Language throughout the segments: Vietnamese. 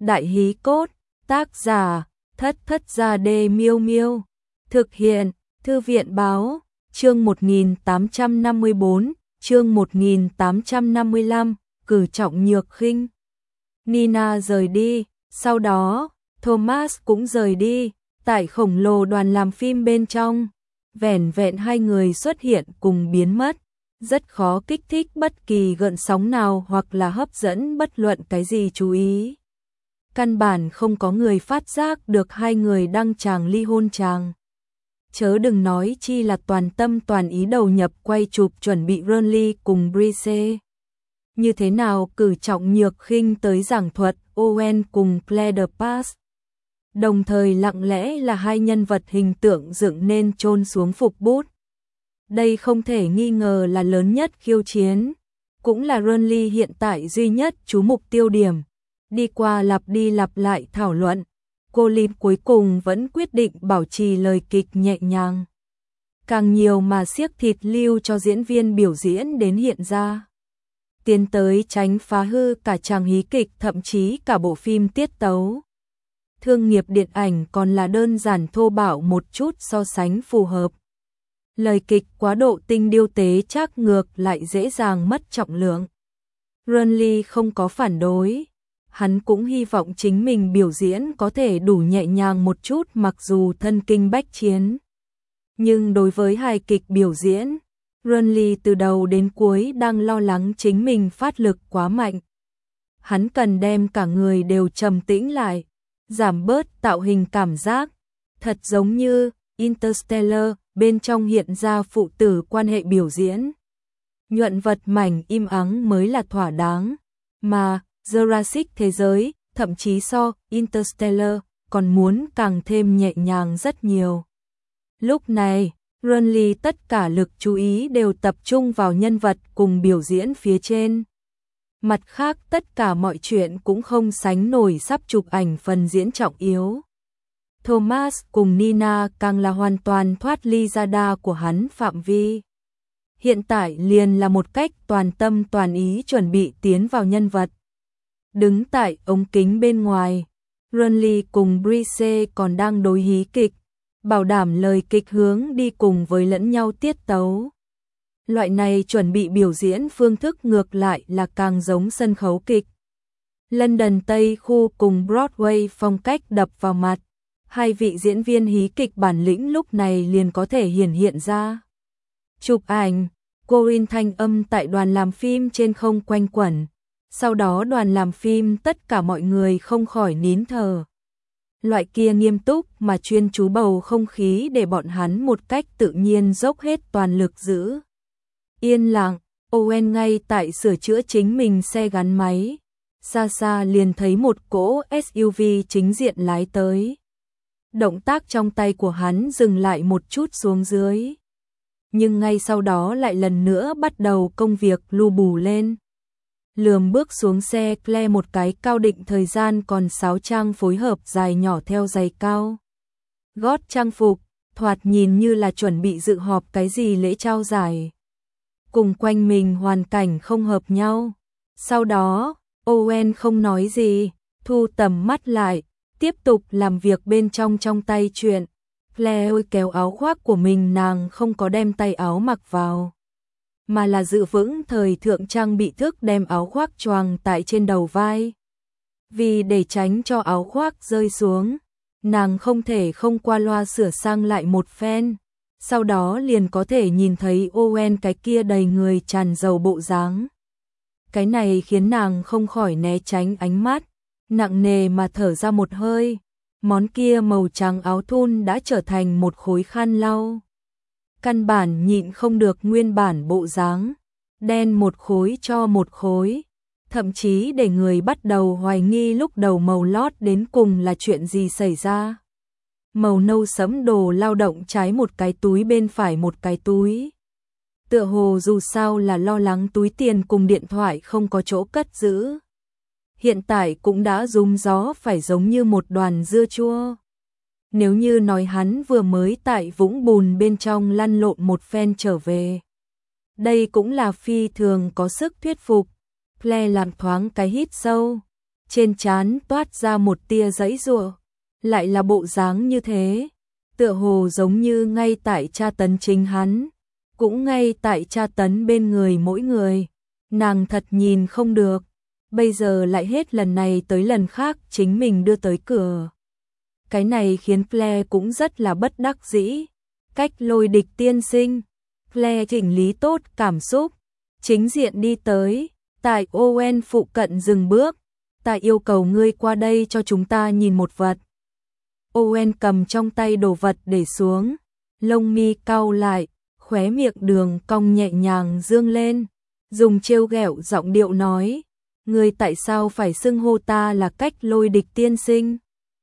Đại hí cốt, tác giả, Thất Thất Gia Đê Miêu Miêu. Thực hiện, Thư viện báo, chương 1854, chương 1855, cử trọng nhược khinh. Nina rời đi, sau đó, Thomas cũng rời đi, tại khổng lồ đoàn làm phim bên trong. Vẻn vẹn hai người xuất hiện cùng biến mất, rất khó kích thích bất kỳ gợn sóng nào hoặc là hấp dẫn bất luận cái gì chú ý. Căn bản không có người phát giác được hai người đang chàng ly hôn chàng. Chớ đừng nói chi là toàn tâm toàn ý đầu nhập quay chụp chuẩn bị Renly cùng Brice. Như thế nào cử trọng nhược khinh tới giảng thuật Owen cùng Claire de Pass. Đồng thời lặng lẽ là hai nhân vật hình tượng dựng nên chôn xuống phục bút. Đây không thể nghi ngờ là lớn nhất khiêu chiến, cũng là Renly hiện tại duy nhất chú mục tiêu điểm. Đi qua lặp đi lặp lại thảo luận, cô Lin cuối cùng vẫn quyết định bảo trì lời kịch nhẹ nhàng. Càng nhiều mà siếc thịt lưu cho diễn viên biểu diễn đến hiện ra. Tiến tới tránh phá hư cả chàng hí kịch, thậm chí cả bộ phim tiết tấu. Thương nghiệp điện ảnh còn là đơn giản thô bạo một chút so sánh phù hợp. Lời kịch quá độ tinh điêu tế chắc ngược lại dễ dàng mất trọng lượng. Renly không có phản đối. Hắn cũng hy vọng chính mình biểu diễn có thể đủ nhẹ nhàng một chút mặc dù thân kinh bách chiến. Nhưng đối với hài kịch biểu diễn, Renly từ đầu đến cuối đang lo lắng chính mình phát lực quá mạnh. Hắn cần đem cả người đều trầm tĩnh lại, giảm bớt tạo hình cảm giác, thật giống như Interstellar bên trong hiện ra phụ tử quan hệ biểu diễn. Nhuận vật mảnh im ắng mới là thỏa đáng, mà Jurassic thế giới, thậm chí so Interstellar, còn muốn càng thêm nhẹ nhàng rất nhiều. Lúc này, Renly tất cả lực chú ý đều tập trung vào nhân vật cùng biểu diễn phía trên. Mặt khác tất cả mọi chuyện cũng không sánh nổi sắp chụp ảnh phần diễn trọng yếu. Thomas cùng Nina càng là hoàn toàn thoát ly radar của hắn phạm vi. Hiện tại liền là một cách toàn tâm toàn ý chuẩn bị tiến vào nhân vật. Đứng tại ống kính bên ngoài, Renly cùng Brice còn đang đối hí kịch, bảo đảm lời kịch hướng đi cùng với lẫn nhau tiết tấu. Loại này chuẩn bị biểu diễn phương thức ngược lại là càng giống sân khấu kịch. London Tây khu cùng Broadway phong cách đập vào mặt, hai vị diễn viên hí kịch bản lĩnh lúc này liền có thể hiện ra. Chụp ảnh, Corinne thanh âm tại đoàn làm phim trên không quanh quẩn. Sau đó đoàn làm phim tất cả mọi người không khỏi nín thở. Loại kia nghiêm túc mà chuyên chú bầu không khí để bọn hắn một cách tự nhiên dốc hết toàn lực giữ. Yên lặng, Owen ngay tại sửa chữa chính mình xe gắn máy. Xa xa liền thấy một cỗ SUV chính diện lái tới. Động tác trong tay của hắn dừng lại một chút xuống dưới. Nhưng ngay sau đó lại lần nữa bắt đầu công việc lu bù lên. Lườm bước xuống xe, Claire một cái cao định thời gian còn sáo trang phối hợp dài nhỏ theo giày cao. Gót trang phục, thoạt nhìn như là chuẩn bị dự họp cái gì lễ trao giải. Cùng quanh mình hoàn cảnh không hợp nhau. Sau đó, Owen không nói gì, thu tầm mắt lại, tiếp tục làm việc bên trong tay chuyện. Claire kéo áo khoác của mình, nàng không có đem tay áo mặc vào, mà là giữ vững thời thượng trang bị thức đem áo khoác choàng tại trên đầu vai. Vì để tránh cho áo khoác rơi xuống, nàng không thể không qua loa sửa sang lại một phen, sau đó liền có thể nhìn thấy Owen cái kia đầy người tràn dầu bộ dáng. Cái này khiến nàng không khỏi né tránh ánh mắt, nặng nề mà thở ra một hơi. Món kia màu trắng áo thun đã trở thành một khối khăn lau. Căn bản nhịn không được nguyên bản bộ dáng, đen một khối cho một khối, thậm chí để người bắt đầu hoài nghi lúc đầu màu lót đến cùng là chuyện gì xảy ra. Màu nâu sẫm đồ lao động trái một cái túi, bên phải một cái túi. Tựa hồ dù sao là lo lắng túi tiền cùng điện thoại không có chỗ cất giữ. Hiện tại cũng đã rúm gió phải giống như một đoàn dưa chua. Nếu như nói hắn vừa mới tại vũng bùn bên trong lăn lộn một phen trở về, đây cũng là phi thường có sức thuyết phục. Claire làm thoáng cái hít sâu, trên trán toát ra một tia giãy giụa, lại là bộ dáng như thế, tựa hồ giống như ngay tại tra tấn chính hắn, cũng ngay tại tra tấn bên người mỗi người. Nàng thật nhìn không được, bây giờ lại hết lần này tới lần khác chính mình đưa tới cửa. Cái này khiến Claire cũng rất là bất đắc dĩ. Cách Lôi Địch tiên sinh, Claire chỉnh lý tốt cảm xúc, chính diện đi tới, tại Owen phụ cận dừng bước, ta yêu cầu ngươi qua đây cho chúng ta nhìn một vật. Owen cầm trong tay đồ vật để xuống, lông mi cau lại, khóe miệng đường cong nhẹ nhàng dương lên, dùng trêu ghẹo giọng điệu nói, ngươi tại sao phải xưng hô ta là Cách Lôi Địch tiên sinh?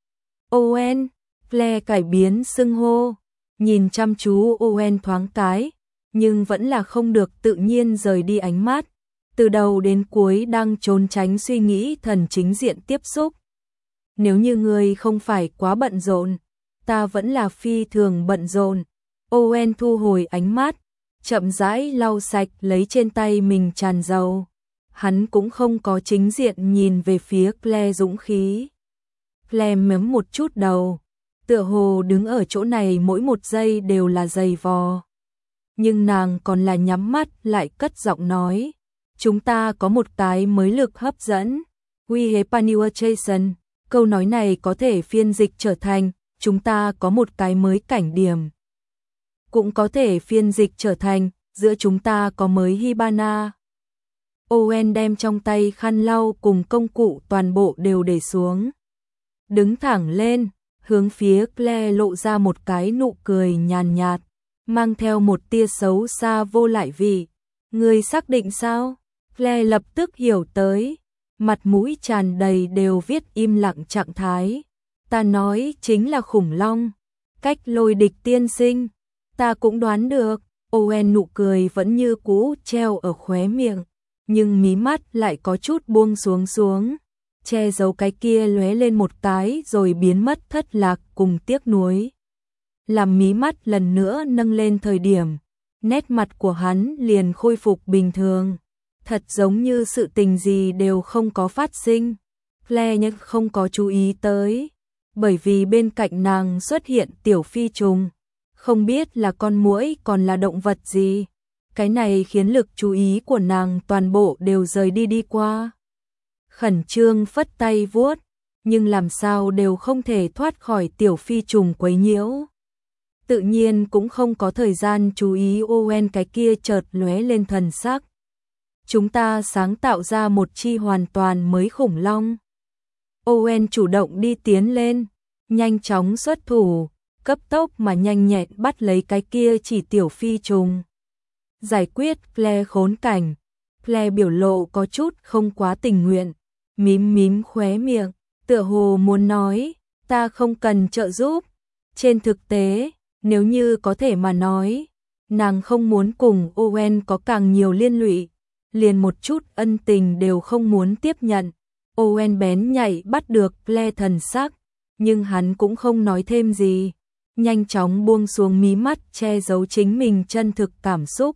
Owen, Claire cải biến xưng hô, nhìn chăm chú Owen thoáng cái, nhưng vẫn là không được tự nhiên rời đi ánh mắt, từ đầu đến cuối đang trốn tránh suy nghĩ thần chính diện tiếp xúc. Nếu như ngươi không phải quá bận rộn, ta vẫn là phi thường bận rộn. Owen thu hồi ánh mắt, chậm rãi lau sạch lấy trên tay mình tràn dầu. Hắn cũng không có chính diện nhìn về phía Claire dũng khí. Claire mếm một chút đầu, tựa hồ đứng ở chỗ này mỗi một giây đều là giày vò. Nhưng nàng còn là nhắm mắt lại cất giọng nói, chúng ta có một cái mới lực hấp dẫn. We have a new attraction. Câu nói này có thể phiên dịch trở thành, chúng ta có một cái mới cảnh điểm. Cũng có thể phiên dịch trở thành, giữa chúng ta có mới Hibana. Owen đem trong tay khăn lau cùng công cụ toàn bộ đều để xuống. Đứng thẳng lên, hướng phía Claire lộ ra một cái nụ cười nhàn nhạt, mang theo một tia xấu xa vô lại vị. Ngươi xác định sao? Claire lập tức hiểu tới, mặt mũi tràn đầy đều viết im lặng trạng thái. Ta nói chính là khủng long, Cách Lôi Địch tiên sinh. Ta cũng đoán được. Owen nụ cười vẫn như cũ treo ở khóe miệng, nhưng mí mắt lại có chút buông xuống, che giấu cái kia lóe lên một cái rồi biến mất thất lạc cùng tiếc nuối. Làm mí mắt lần nữa nâng lên thời điểm, nét mặt của hắn liền khôi phục bình thường, thật giống như sự tình gì đều không có phát sinh. Claire nhưng không có chú ý tới, bởi vì bên cạnh nàng xuất hiện tiểu phi trùng, không biết là con muỗi còn là động vật gì. Cái này khiến lực chú ý của nàng toàn bộ đều rời đi qua. Khẩn trương phất tay vuốt, nhưng làm sao đều không thể thoát khỏi tiểu phi trùng quấy nhiễu. Tự nhiên cũng không có thời gian chú ý Owen cái kia chợt lóe lên thần sắc. Chúng ta sáng tạo ra một chi hoàn toàn mới khủng long. Owen chủ động đi tiến lên, nhanh chóng xuất thủ, cấp tốc mà nhanh nhẹn bắt lấy cái kia chỉ tiểu phi trùng. Giải quyết Claire khốn cảnh. Claire biểu lộ có chút không quá tình nguyện, mím khóe miệng, tựa hồ muốn nói, ta không cần trợ giúp. Trên thực tế, nếu như có thể mà nói, nàng không muốn cùng Owen có càng nhiều liên lụy, liền một chút ân tình đều không muốn tiếp nhận. Owen bén nhạy bắt được Claire thần sắc, nhưng hắn cũng không nói thêm gì, nhanh chóng buông xuống mí mắt che giấu chính mình chân thực cảm xúc.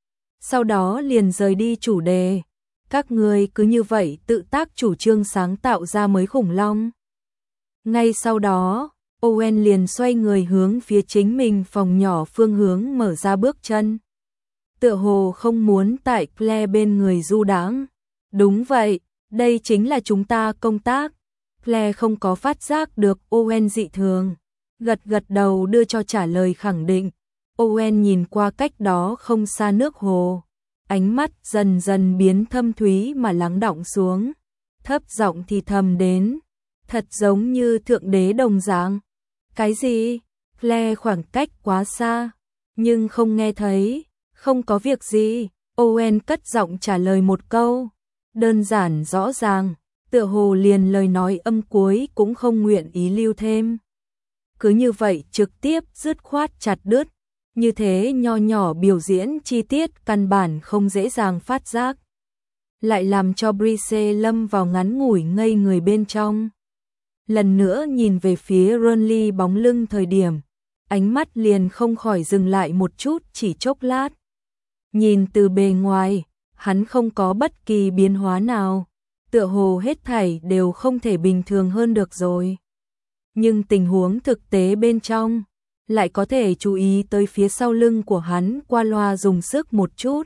Sau đó liền rời đi chủ đề, các ngươi cứ như vậy tự tác chủ trương sáng tạo ra mới khủng long. Ngay sau đó, Owen liền xoay người hướng phía chính mình phòng nhỏ phương hướng mở ra bước chân. Tựa hồ không muốn tại Claire bên người du đãng. Đúng vậy, đây chính là chúng ta công tác. Claire không có phát giác được Owen dị thường, gật đầu đưa cho trả lời khẳng định. Owen nhìn qua cách đó không xa nước hồ, ánh mắt dần dần biến thâm thúy mà lắng đọng xuống, thấp giọng thì thầm đến, thật giống như thượng đế đồng dạng. Cái gì? Claire khoảng cách quá xa, nhưng không nghe thấy. Không có việc gì, Owen cất giọng trả lời một câu, đơn giản rõ ràng, tựa hồ liền lời nói âm cuối cũng không nguyện ý lưu thêm. Cứ như vậy trực tiếp dứt khoát chặt đứt, như thế nho nhỏ biểu diễn chi tiết căn bản không dễ dàng phát giác, lại làm cho Brice lâm vào ngắn ngủi ngây người bên trong. Lần nữa nhìn về phía Ronly bóng lưng thời điểm, ánh mắt liền không khỏi dừng lại một chút chỉ chốc lát. Nhìn từ bề ngoài, hắn không có bất kỳ biến hóa nào, tựa hồ hết thảy đều không thể bình thường hơn được rồi. Nhưng tình huống thực tế bên trong, lại có thể chú ý tới phía sau lưng của hắn qua loa dùng sức một chút.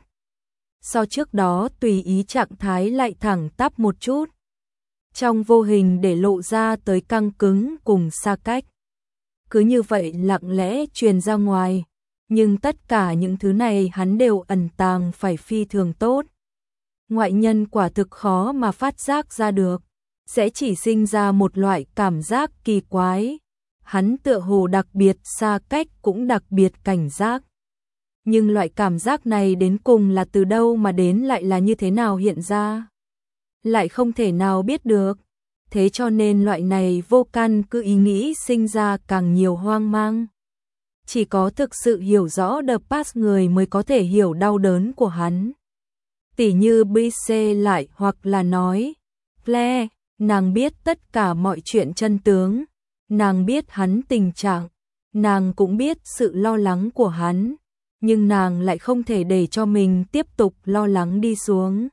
So trước đó tùy ý trạng thái lại thẳng tắp một chút. Trong vô hình để lộ ra tới căng cứng cùng xa cách. Cứ như vậy lặng lẽ truyền ra ngoài. Nhưng tất cả những thứ này hắn đều ẩn tàng phải phi thường tốt. Ngoại nhân quả thực khó mà phát giác ra được. Sẽ chỉ sinh ra một loại cảm giác kỳ quái. Hắn tựa hồ đặc biệt xa cách cũng đặc biệt cảnh giác. Nhưng loại cảm giác này đến cùng là từ đâu mà đến lại là như thế nào hiện ra? Lại không thể nào biết được. Thế cho nên loại này vô căn cứ ý nghĩ sinh ra càng nhiều hoang mang. Chỉ có thực sự hiểu rõ The Past người mới có thể hiểu đau đớn của hắn. Tỉ như Brice lại hoặc là nói, Claire, nàng biết tất cả mọi chuyện chân tướng. Nàng biết hắn tình trạng. Nàng cũng biết sự lo lắng của hắn. Nhưng nàng lại không thể để cho mình tiếp tục lo lắng đi xuống.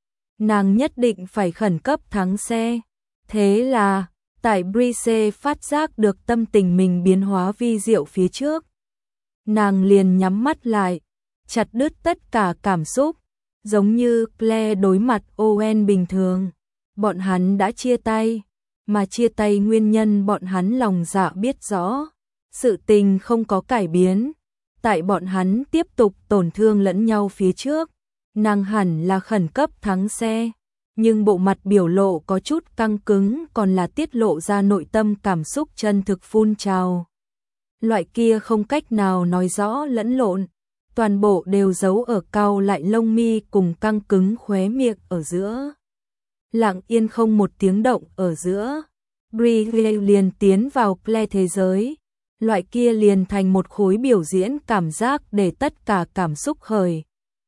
Nàng nhất định phải khẩn cấp thắng xe. Thế là, tại Brice phát giác được tâm tình mình biến hóa vi diệu phía trước. Nàng liền nhắm mắt lại, chặt đứt tất cả cảm xúc, giống như Claire đối mặt Owen bình thường. Bọn hắn đã chia tay, mà chia tay nguyên nhân bọn hắn lòng dạ biết rõ. Sự tình không có cải biến, tại bọn hắn tiếp tục tổn thương lẫn nhau phía trước. Nàng hẳn là khẩn cấp thắng xe. Nhưng bộ mặt biểu lộ có chút căng cứng còn là tiết lộ ra nội tâm cảm xúc chân thực phun trào. Loại kia không cách nào nói rõ lẫn lộn, toàn bộ đều giấu ở cau lại lông mi cùng căng cứng khóe miệng ở giữa. Lặng yên không một tiếng động ở giữa, Brie liền tiến vào Claire thế giới. Loại kia liền thành một khối biểu diễn cảm giác để tất cả cảm xúc khởi.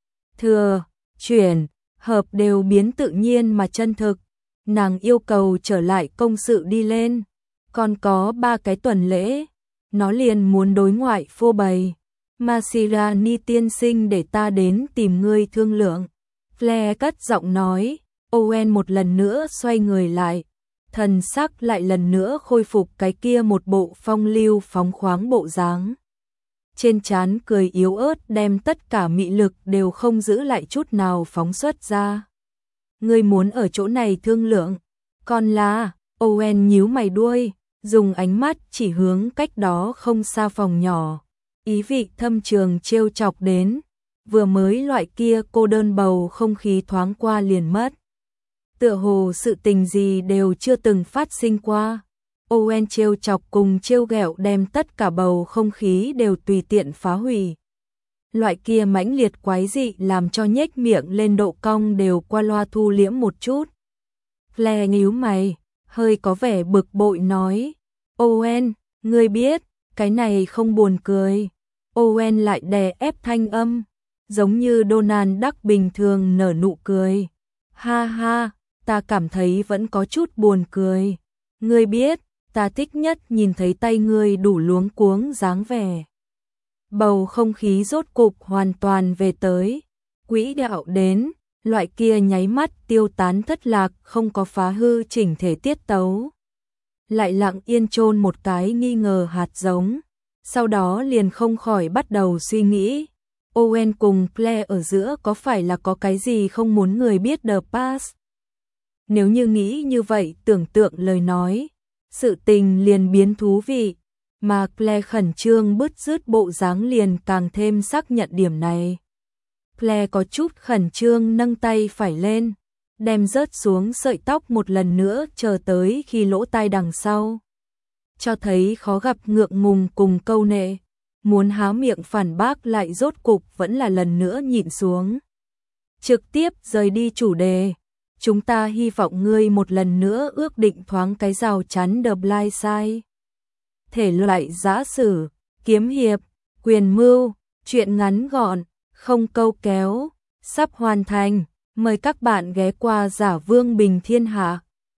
Thừa, chuyển, hợp đều biến tự nhiên mà chân thực. Nàng yêu cầu trở lại công sự đi lên. Còn có 3 cái tuần lễ. Nó liền muốn đối ngoại phô bày. Masirani tiên sinh để ta đến tìm ngươi thương lượng. Claire cất giọng nói. Owen một lần nữa xoay người lại. Thần sắc lại lần nữa khôi phục cái kia một bộ phong lưu phóng khoáng bộ dáng. Trên trán cười yếu ớt đem tất cả mị lực đều không giữ lại chút nào phóng xuất ra. Ngươi muốn ở chỗ này thương lượng. Còn là, Owen nhíu mày đuôi, dùng ánh mắt chỉ hướng cách đó không xa phòng nhỏ. Ý vị thâm trường trêu chọc đến, vừa mới loại kia cô đơn bầu không khí thoáng qua liền mất. Tựa hồ sự tình gì đều chưa từng phát sinh qua. Owen trêu chọc cùng trêu ghẹo đem tất cả bầu không khí đều tùy tiện phá hủy. Loại kia mãnh liệt quái dị làm cho nhếch miệng lên độ cong đều qua loa thu liễm một chút. Claire nhíu mày, hơi có vẻ bực bội nói. Owen, ngươi biết, cái này không buồn cười. Owen lại đè ép thanh âm, giống như Donald Duck bình thường nở nụ cười. Ha ha, ta cảm thấy vẫn có chút buồn cười. Ngươi biết, ta thích nhất nhìn thấy tay ngươi đủ luống cuống dáng vẻ. Bầu không khí rốt cục hoàn toàn về tới. Quỹ đạo đến, loại kia nháy mắt tiêu tán thất lạc không có phá hư chỉnh thể tiết tấu. Lại lặng yên chôn một cái nghi ngờ hạt giống. Sau đó liền không khỏi bắt đầu suy nghĩ. Owen cùng Claire ở giữa có phải là có cái gì không muốn người biết The Past? Nếu như nghĩ như vậy tưởng tượng lời nói, sự tình liền biến thú vị, mà Claire khẩn trương bứt rứt bộ dáng liền càng thêm xác nhận điểm này. Claire có chút khẩn trương nâng tay phải lên, đem rớt xuống sợi tóc một lần nữa chờ tới khi lỗ tai đằng sau. Cho thấy khó gặp ngượng ngùng cùng câu nệ, muốn há miệng phản bác lại rốt cục vẫn là lần nữa nhịn xuống. Trực tiếp rời đi chủ đề. Chúng ta hy vọng ngươi một lần nữa ước định thoáng cái rào chắn The Blind Side. Thể loại giã sử, kiếm hiệp, quyền mưu, truyện ngắn gọn, không câu kéo, sắp hoàn thành. Mời các bạn ghé qua Giả Vương Bình Thiên Hạ.